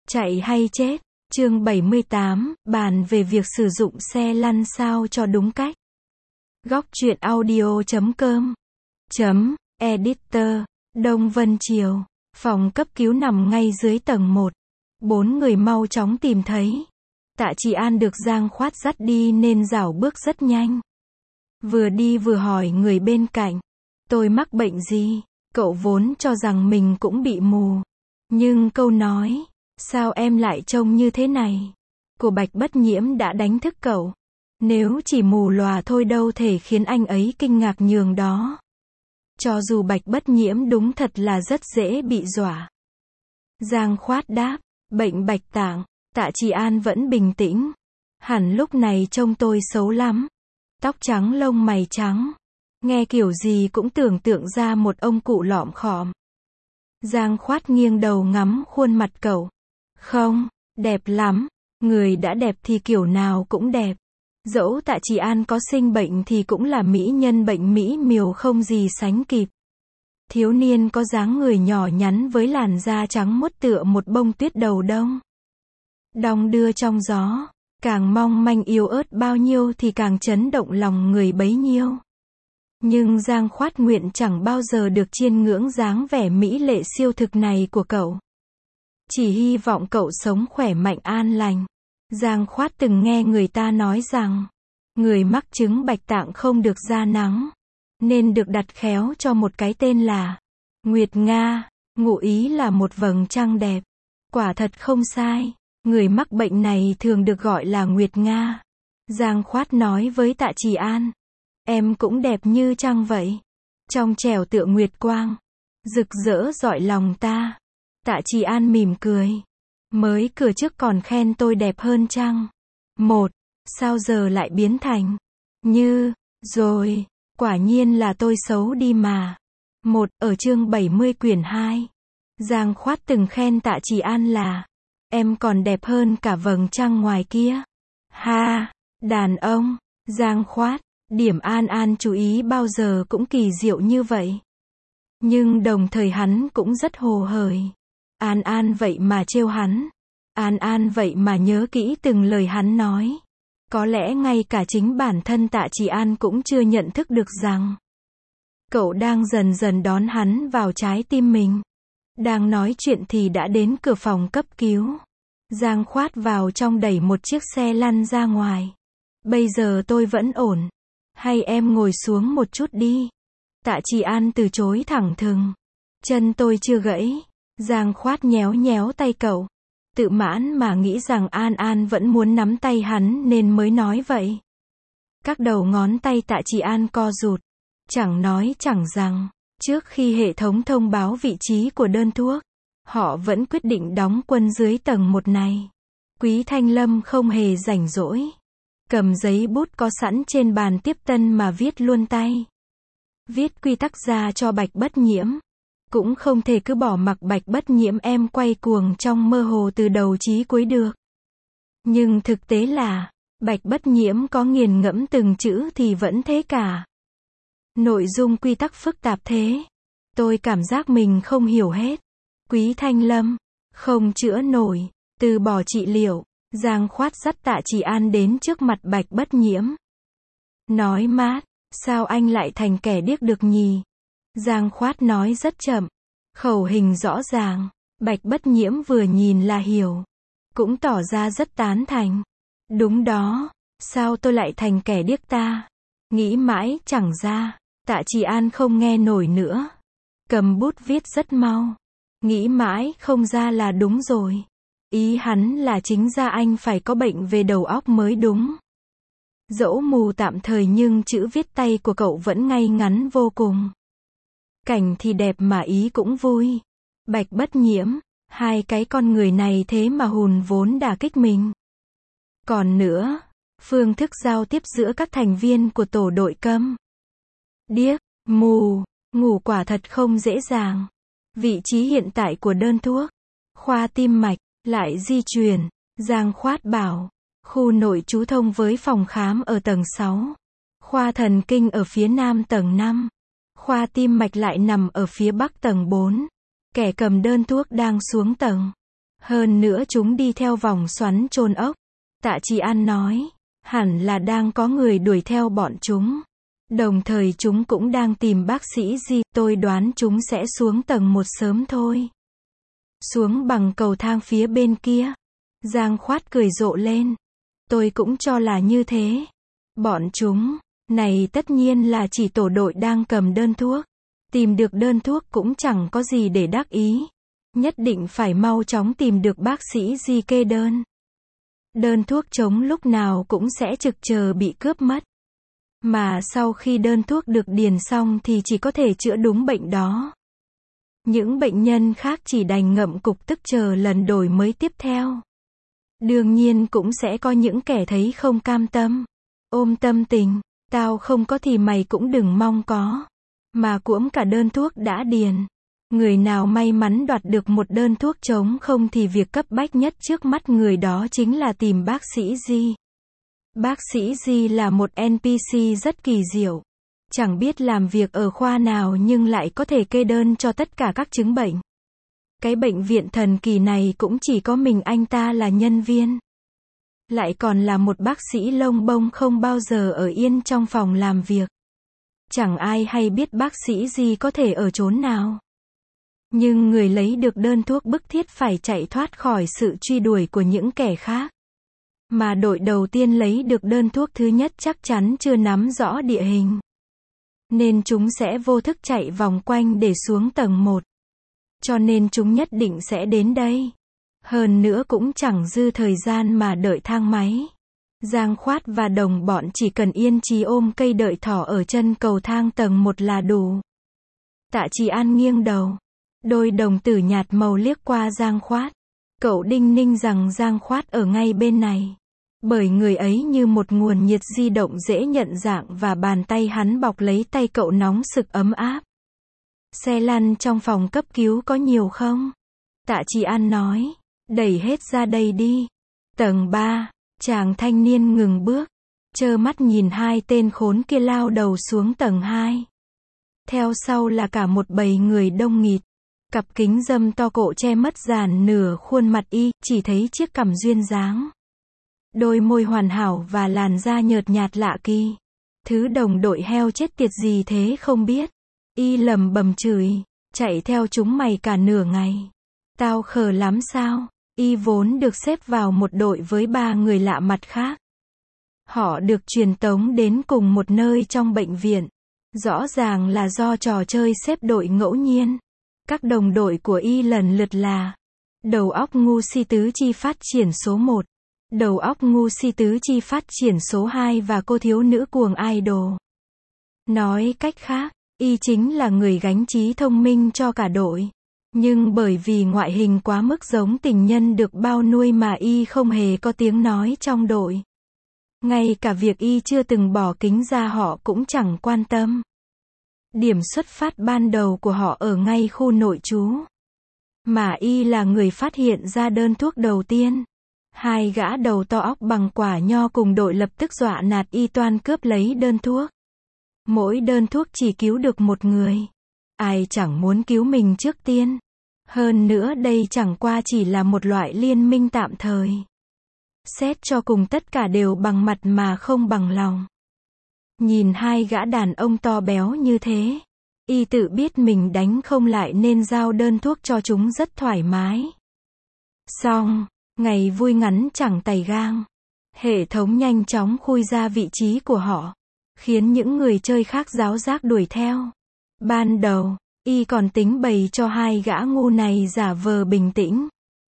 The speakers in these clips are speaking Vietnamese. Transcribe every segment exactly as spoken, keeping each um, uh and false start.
Chạy hay chết. Chương bảy mươi tám, bàn về việc sử dụng xe lăn sao cho đúng cách. Góc truyện audio chấm com chấm editor. Đông Vân Triều. Phòng cấp cứu nằm ngay dưới tầng một. Bốn người mau chóng tìm thấy. Tạ Trì An được Giang Khoát dắt đi nên dảo bước rất nhanh. Vừa đi vừa hỏi người bên cạnh. Tôi mắc bệnh gì? Cậu vốn cho rằng mình cũng bị mù. Nhưng câu nói, sao em lại trông như thế này? Của Bạch Bất Nhiễm đã đánh thức cậu. Nếu chỉ mù lòa thôi đâu thể khiến anh ấy kinh ngạc nhường đó. Cho dù Bạch Bất Nhiễm đúng thật là rất dễ bị dọa. Giang Khoát đáp, bệnh bạch tạng. Tạ Trì An vẫn bình tĩnh. Hẳn lúc này trông tôi xấu lắm. Tóc trắng lông mày trắng. Nghe kiểu gì cũng tưởng tượng ra một ông cụ lọm khọm. Giang Khoát nghiêng đầu ngắm khuôn mặt cậu. Không, đẹp lắm. Người đã đẹp thì kiểu nào cũng đẹp. Dẫu Tạ Trì An có sinh bệnh thì cũng là mỹ nhân bệnh mỹ miều không gì sánh kịp. Thiếu niên có dáng người nhỏ nhắn với làn da trắng muốt tựa một bông tuyết đầu đông. Đong đưa trong gió, càng mong manh yếu ớt bao nhiêu thì càng chấn động lòng người bấy nhiêu. Nhưng Giang Khoát nguyện chẳng bao giờ được chiêm ngưỡng dáng vẻ mỹ lệ siêu thực này của cậu. Chỉ hy vọng cậu sống khỏe mạnh an lành. Giang Khoát từng nghe người ta nói rằng, người mắc chứng bạch tạng không được ra nắng, nên được đặt khéo cho một cái tên là Nguyệt Nga, ngụ ý là một vầng trăng đẹp. Quả thật không sai, người mắc bệnh này thường được gọi là Nguyệt Nga. Giang Khoát nói với Tạ Trì An, em cũng đẹp như trăng vậy. Trong trẻo tựa nguyệt quang, rực rỡ rọi lòng ta. Tạ Trì An mỉm cười. Mới cửa trước còn khen tôi đẹp hơn trăng. Một, sao giờ lại biến thành như, rồi, quả nhiên là tôi xấu đi mà. Một, ở chương bảy mươi quyển hai. Giang Khoát từng khen Tạ Trì An là, em còn đẹp hơn cả vầng trăng ngoài kia. Ha, đàn ông, Giang Khoát, điểm An An chú ý bao giờ cũng kỳ diệu như vậy. Nhưng đồng thời hắn cũng rất hồ hởi. An An vậy mà trêu hắn. An An vậy mà nhớ kỹ từng lời hắn nói. Có lẽ ngay cả chính bản thân Tạ Trì An cũng chưa nhận thức được rằng cậu đang dần dần đón hắn vào trái tim mình. Đang nói chuyện thì đã đến cửa phòng cấp cứu. Giang Khoát vào trong đẩy một chiếc xe lăn ra ngoài. Bây giờ tôi vẫn ổn. Hay em ngồi xuống một chút đi. Tạ Trì An từ chối thẳng thừng. Chân tôi chưa gãy. Giang Khoát nhéo nhéo tay cậu. Tự mãn mà nghĩ rằng An An vẫn muốn nắm tay hắn nên mới nói vậy. Các đầu ngón tay Tạ Trì An co rụt. Chẳng nói chẳng rằng, trước khi hệ thống thông báo vị trí của đơn thuốc, họ vẫn quyết định đóng quân dưới tầng một này. Quý Thanh Lâm không hề rảnh rỗi. Cầm giấy bút có sẵn trên bàn tiếp tân mà viết luôn tay. Viết quy tắc ra cho Bạch Bất Nhiễm. Cũng không thể cứ bỏ mặc Bạch Bất Nhiễm em quay cuồng trong mơ hồ từ đầu chí cuối được. Nhưng thực tế là, Bạch Bất Nhiễm có nghiền ngẫm từng chữ thì vẫn thế cả. Nội dung quy tắc phức tạp thế. Tôi cảm giác mình không hiểu hết. Quý Thanh Lâm, không chữa nổi, từ bỏ trị liệu. Giang Khoát dắt Tạ Trì An đến trước mặt Bạch Bất Nhiễm. Nói mát, sao anh lại thành kẻ điếc được nhỉ? Giang Khoát nói rất chậm, khẩu hình rõ ràng. Bạch Bất Nhiễm vừa nhìn là hiểu, cũng tỏ ra rất tán thành. Đúng đó, sao tôi lại thành kẻ điếc ta? Nghĩ mãi chẳng ra. Tạ Trì An không nghe nổi nữa. Cầm bút viết rất mau. Nghĩ mãi không ra là đúng rồi. Ý hắn là chính ra anh phải có bệnh về đầu óc mới đúng. Dẫu mù tạm thời nhưng chữ viết tay của cậu vẫn ngay ngắn vô cùng. Cảnh thì đẹp mà ý cũng vui. Bạch Bất Nhiễm, hai cái con người này thế mà hùn vốn đả kích mình. Còn nữa, phương thức giao tiếp giữa các thành viên của tổ đội câm, điếc, mù, ngủ quả thật không dễ dàng. Vị trí hiện tại của đơn thuốc, khoa tim mạch, lại di truyền. Giang Khoát bảo, khu nội trú thông với phòng khám ở tầng sáu. Khoa thần kinh ở phía nam tầng năm. Khoa tim mạch lại nằm ở phía bắc tầng bốn. Kẻ cầm đơn thuốc đang xuống tầng Hơn nữa chúng đi theo vòng xoắn chôn ốc. Tạ Trì An nói, hẳn là đang có người đuổi theo bọn chúng. Đồng thời chúng cũng đang tìm bác sĩ Di, tôi đoán chúng sẽ xuống tầng một sớm thôi. Xuống bằng cầu thang phía bên kia. Giang Khoát cười rộ lên. Tôi cũng cho là như thế. Bọn chúng, này tất nhiên là chỉ tổ đội đang cầm đơn thuốc. Tìm được đơn thuốc cũng chẳng có gì để đắc ý. Nhất định phải mau chóng tìm được bác sĩ Di kê đơn. Đơn thuốc chống lúc nào cũng sẽ trực chờ bị cướp mất. Mà sau khi đơn thuốc được điền xong thì chỉ có thể chữa đúng bệnh đó. Những bệnh nhân khác chỉ đành ngậm cục tức chờ lần đổi mới tiếp theo. Đương nhiên cũng sẽ có những kẻ thấy không cam tâm. Ôm tâm tình, tao không có thì mày cũng đừng mong có. Mà cuỗm cả đơn thuốc đã điền. Người nào may mắn đoạt được một đơn thuốc trống không thì việc cấp bách nhất trước mắt người đó chính là tìm bác sĩ Di. Bác sĩ Di là một en pê xê rất kỳ diệu. Chẳng biết làm việc ở khoa nào nhưng lại có thể kê đơn cho tất cả các chứng bệnh. Cái bệnh viện thần kỳ này cũng chỉ có mình anh ta là nhân viên. Lại còn là một bác sĩ lông bông không bao giờ ở yên trong phòng làm việc. Chẳng ai hay biết bác sĩ Di có thể ở chốn nào. Nhưng người lấy được đơn thuốc bức thiết phải chạy thoát khỏi sự truy đuổi của những kẻ khác. Mà đội đầu tiên lấy được đơn thuốc thứ nhất chắc chắn chưa nắm rõ địa hình. Nên chúng sẽ vô thức chạy vòng quanh để xuống tầng một. Cho nên chúng nhất định sẽ đến đây. Hơn nữa cũng chẳng dư thời gian mà đợi thang máy. Giang Khoát và đồng bọn chỉ cần yên trí ôm cây đợi thỏ ở chân cầu thang tầng một là đủ. Tạ Trì An nghiêng đầu. Đôi đồng tử nhạt màu liếc qua Giang Khoát. Cậu đinh ninh rằng Giang Khoát ở ngay bên này. Bởi người ấy như một nguồn nhiệt di động dễ nhận dạng và bàn tay hắn bọc lấy tay cậu nóng sực ấm áp. Xe lăn trong phòng cấp cứu có nhiều không? Tạ Trì An nói. Đẩy hết ra đây đi. Tầng ba, chàng thanh niên ngừng bước. Trơ mắt nhìn hai tên khốn kia lao đầu xuống tầng hai. Theo sau là cả một bầy người đông nghịt. Cặp kính râm to cổ che mất dàn nửa khuôn mặt y, chỉ thấy chiếc cằm duyên dáng. Đôi môi hoàn hảo và làn da nhợt nhạt lạ kỳ. Thứ đồng đội heo chết tiệt gì thế không biết. Y lầm bầm chửi, chạy theo chúng mày cả nửa ngày. Tao khờ lắm sao? Y vốn được xếp vào một đội với ba người lạ mặt khác. Họ được truyền tống đến cùng một nơi trong bệnh viện. Rõ ràng là do trò chơi xếp đội ngẫu nhiên. Các đồng đội của Y lần lượt là đầu óc ngu si tứ chi phát triển số một, đầu óc ngu si tứ chi phát triển số hai và cô thiếu nữ cuồng idol. Nói cách khác, Y chính là người gánh trí thông minh cho cả đội. Nhưng bởi vì ngoại hình quá mức giống tình nhân được bao nuôi mà Y không hề có tiếng nói trong đội. Ngay cả việc Y chưa từng bỏ kính ra họ cũng chẳng quan tâm. Điểm xuất phát ban đầu của họ ở ngay khu nội trú. Mà Y là người phát hiện ra đơn thuốc đầu tiên. Hai gã đầu to óc bằng quả nho cùng đội lập tức dọa nạt Y toan cướp lấy đơn thuốc. Mỗi đơn thuốc chỉ cứu được một người. Ai chẳng muốn cứu mình trước tiên. Hơn nữa đây chẳng qua chỉ là một loại liên minh tạm thời. Xét cho cùng tất cả đều bằng mặt mà không bằng lòng. Nhìn hai gã đàn ông to béo như thế, Y tự biết mình đánh không lại nên giao đơn thuốc cho chúng rất thoải mái. Xong, ngày vui ngắn chẳng tày gang. Hệ thống nhanh chóng khui ra vị trí của họ, khiến những người chơi khác giáo giác đuổi theo. Ban đầu, Y còn tính bày cho hai gã ngu này giả vờ bình tĩnh.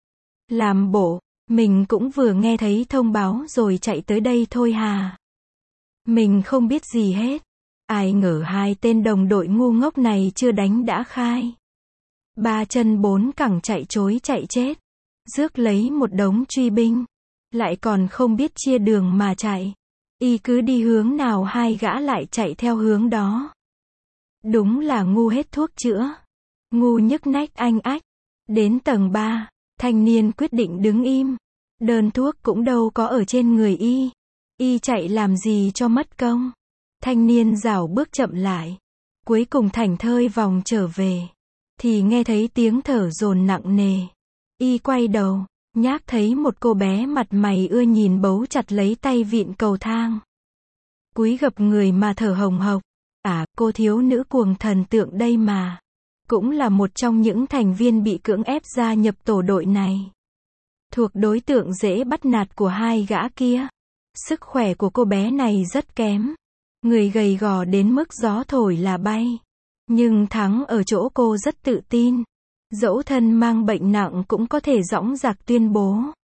Làm bộ, mình cũng vừa nghe thấy thông báo rồi chạy tới đây thôi hà. Mình không biết gì hết. Ai ngờ hai tên đồng đội ngu ngốc này chưa đánh đã khai. Ba chân bốn cẳng chạy chối chạy chết. Rước lấy một đống truy binh. Lại còn không biết chia đường mà chạy. Y cứ đi hướng nào hai gã lại chạy theo hướng đó. Đúng là ngu hết thuốc chữa. Ngu nhức nách anh ách. Đến tầng ba, thanh niên quyết định đứng im. Đơn thuốc cũng đâu có ở trên người Y. Y chạy làm gì cho mất công. Thanh niên rảo bước chậm lại. Cuối cùng thảnh thơi vòng trở về. Thì nghe thấy tiếng thở dồn nặng nề. Y quay đầu, nhác thấy một cô bé mặt mày ưa nhìn bấu chặt lấy tay vịn cầu thang. Cúi gập người mà thở hồng hộc. À, cô thiếu nữ cuồng thần tượng đây mà. Cũng là một trong những thành viên bị cưỡng ép gia nhập tổ đội này. Thuộc đối tượng dễ bắt nạt của hai gã kia. Sức khỏe của cô bé này rất kém. Người gầy gò đến mức gió thổi là bay. Nhưng thắng ở chỗ cô rất tự tin. Dẫu thân mang bệnh nặng cũng có thể dõng dạc tuyên bố.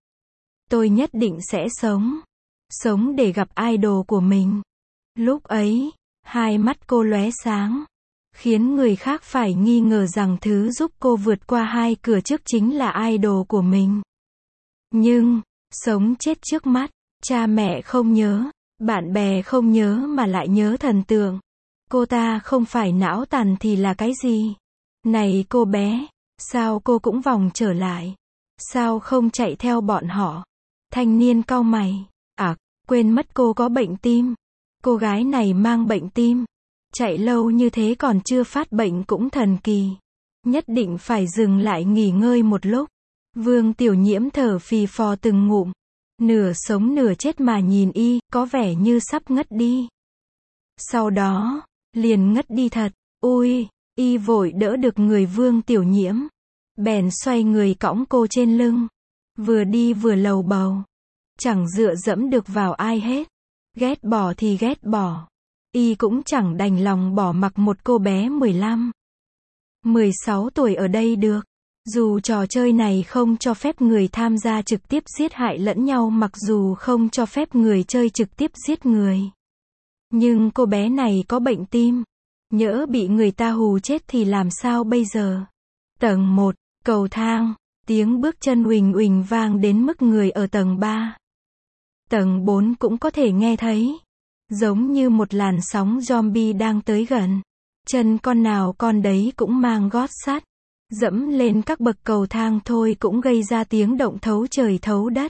Tôi nhất định sẽ sống. Sống để gặp idol của mình. Lúc ấy, hai mắt cô lóe sáng. Khiến người khác phải nghi ngờ rằng thứ giúp cô vượt qua hai cửa trước chính là idol của mình. Nhưng, sống chết trước mắt, cha mẹ không nhớ, bạn bè không nhớ mà lại nhớ thần tượng. Cô ta không phải não tàn thì là cái gì? Này cô bé, sao cô cũng vòng trở lại? Sao không chạy theo bọn họ? Thanh niên cau mày. À, quên mất cô có bệnh tim. Cô gái này mang bệnh tim. Chạy lâu như thế còn chưa phát bệnh cũng thần kỳ. Nhất định phải dừng lại nghỉ ngơi một lúc. Vương Tiểu Nhiễm thở phì phò từng ngụm. Nửa sống nửa chết mà nhìn y, có vẻ như sắp ngất đi. Sau đó, liền ngất đi thật. Ui, y vội đỡ được người Vương Tiểu Nhiễm. Bèn xoay người cõng cô trên lưng. Vừa đi vừa lầu bầu. Chẳng dựa dẫm được vào ai hết. Ghét bỏ thì ghét bỏ. Y cũng chẳng đành lòng bỏ mặc một cô bé mười lăm, mười sáu tuổi ở đây được. Dù trò chơi này không cho phép người tham gia trực tiếp giết hại lẫn nhau, mặc dù không cho phép người chơi trực tiếp giết người. Nhưng cô bé này có bệnh tim. Nhỡ bị người ta hù chết thì làm sao bây giờ? Tầng một, cầu thang. Tiếng bước chân uỳnh uỳnh vang đến mức người ở tầng ba, tầng bốn cũng có thể nghe thấy. Giống như một làn sóng zombie đang tới gần. Chân con nào con đấy cũng mang gót sắt. Dẫm lên các bậc cầu thang thôi cũng gây ra tiếng động thấu trời thấu đất.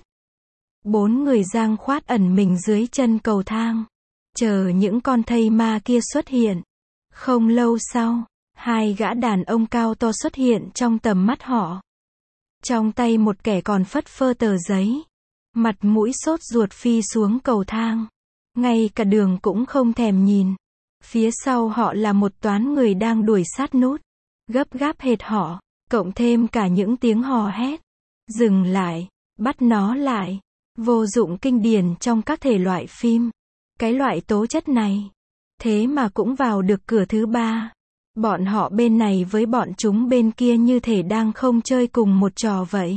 Bốn người giang khoát ẩn mình dưới chân cầu thang. Chờ những con thây ma kia xuất hiện. Không lâu sau, hai gã đàn ông cao to xuất hiện trong tầm mắt họ. Trong tay một kẻ còn phất phơ tờ giấy. Mặt mũi sốt ruột phi xuống cầu thang. Ngay cả đường cũng không thèm nhìn. Phía sau họ là một toán người đang đuổi sát nút. Gấp gáp hệt họ, cộng thêm cả những tiếng hò hét. Dừng lại, bắt nó lại. Vô dụng kinh điển trong các thể loại phim. Cái loại tố chất này. Thế mà cũng vào được cửa thứ ba. Bọn họ bên này với bọn chúng bên kia như thể đang không chơi cùng một trò vậy.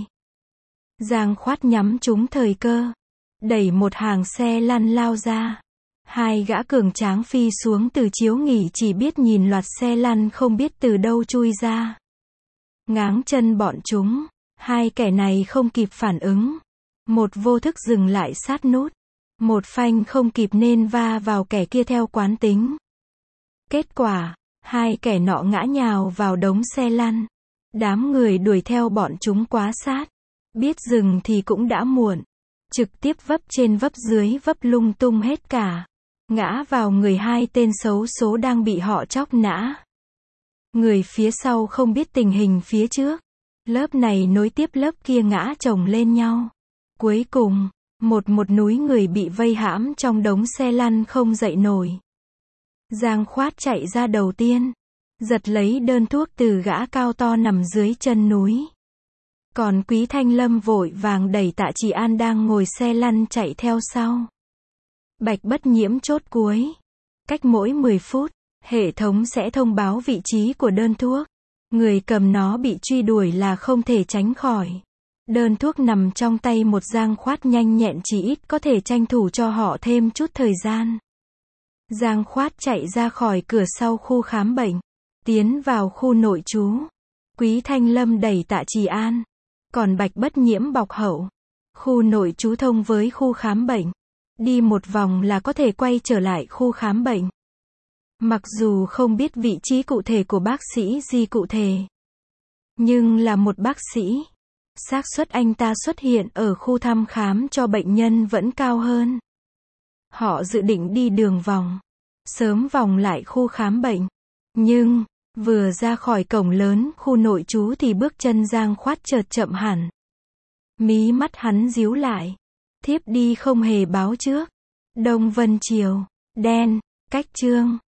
Giang khoát nhắm trúng thời cơ. Đẩy một hàng xe lăn lao ra. Hai gã cường tráng phi xuống từ chiếu nghỉ, chỉ biết nhìn loạt xe lăn không biết từ đâu chui ra. Ngáng chân bọn chúng. Hai kẻ này không kịp phản ứng. Một vô thức dừng lại sát nút. Một phanh không kịp nên va vào kẻ kia theo quán tính. Kết quả, hai kẻ nọ ngã nhào vào đống xe lăn. Đám người đuổi theo bọn chúng quá sát. Biết dừng thì cũng đã muộn. Trực tiếp vấp trên vấp dưới, vấp lung tung hết cả. Ngã vào người hai tên xấu số đang bị họ chóc nã. Người phía sau không biết tình hình phía trước. Lớp này nối tiếp lớp kia ngã chồng lên nhau. Cuối cùng, một một núi người bị vây hãm trong đống xe lăn không dậy nổi. Giang khoát chạy ra đầu tiên. Giật lấy đơn thuốc từ gã cao to nằm dưới chân núi. Còn Quý Thanh Lâm vội vàng đẩy Tạ Trì An đang ngồi xe lăn chạy theo sau. Bạch Bất Nhiễm chốt cuối. Cách mỗi mười phút, hệ thống sẽ thông báo vị trí của đơn thuốc. Người cầm nó bị truy đuổi là không thể tránh khỏi. Đơn thuốc nằm trong tay một Giang khoát nhanh nhẹn chỉ ít có thể tranh thủ cho họ thêm chút thời gian. Giang khoát chạy ra khỏi cửa sau khu khám bệnh. Tiến vào khu nội trú. Quý Thanh Lâm đẩy Tạ Trì An. Còn Bạch Bất Nhiễm bọc hậu. Khu nội trú thông với khu khám bệnh. Đi một vòng là có thể quay trở lại khu khám bệnh. Mặc dù không biết vị trí cụ thể của bác sĩ gì cụ thể. Nhưng là một bác sĩ. Xác suất anh ta xuất hiện ở khu thăm khám cho bệnh nhân vẫn cao hơn. Họ dự định đi đường vòng. Sớm vòng lại khu khám bệnh. Nhưng, Vừa ra khỏi cổng lớn khu nội trú thì bước chân Giang Khoát chợt chậm hẳn. Mí mắt hắn díu lại. Thiếp đi không hề báo trước. Đông Vân Triều. Đen. Cách chương.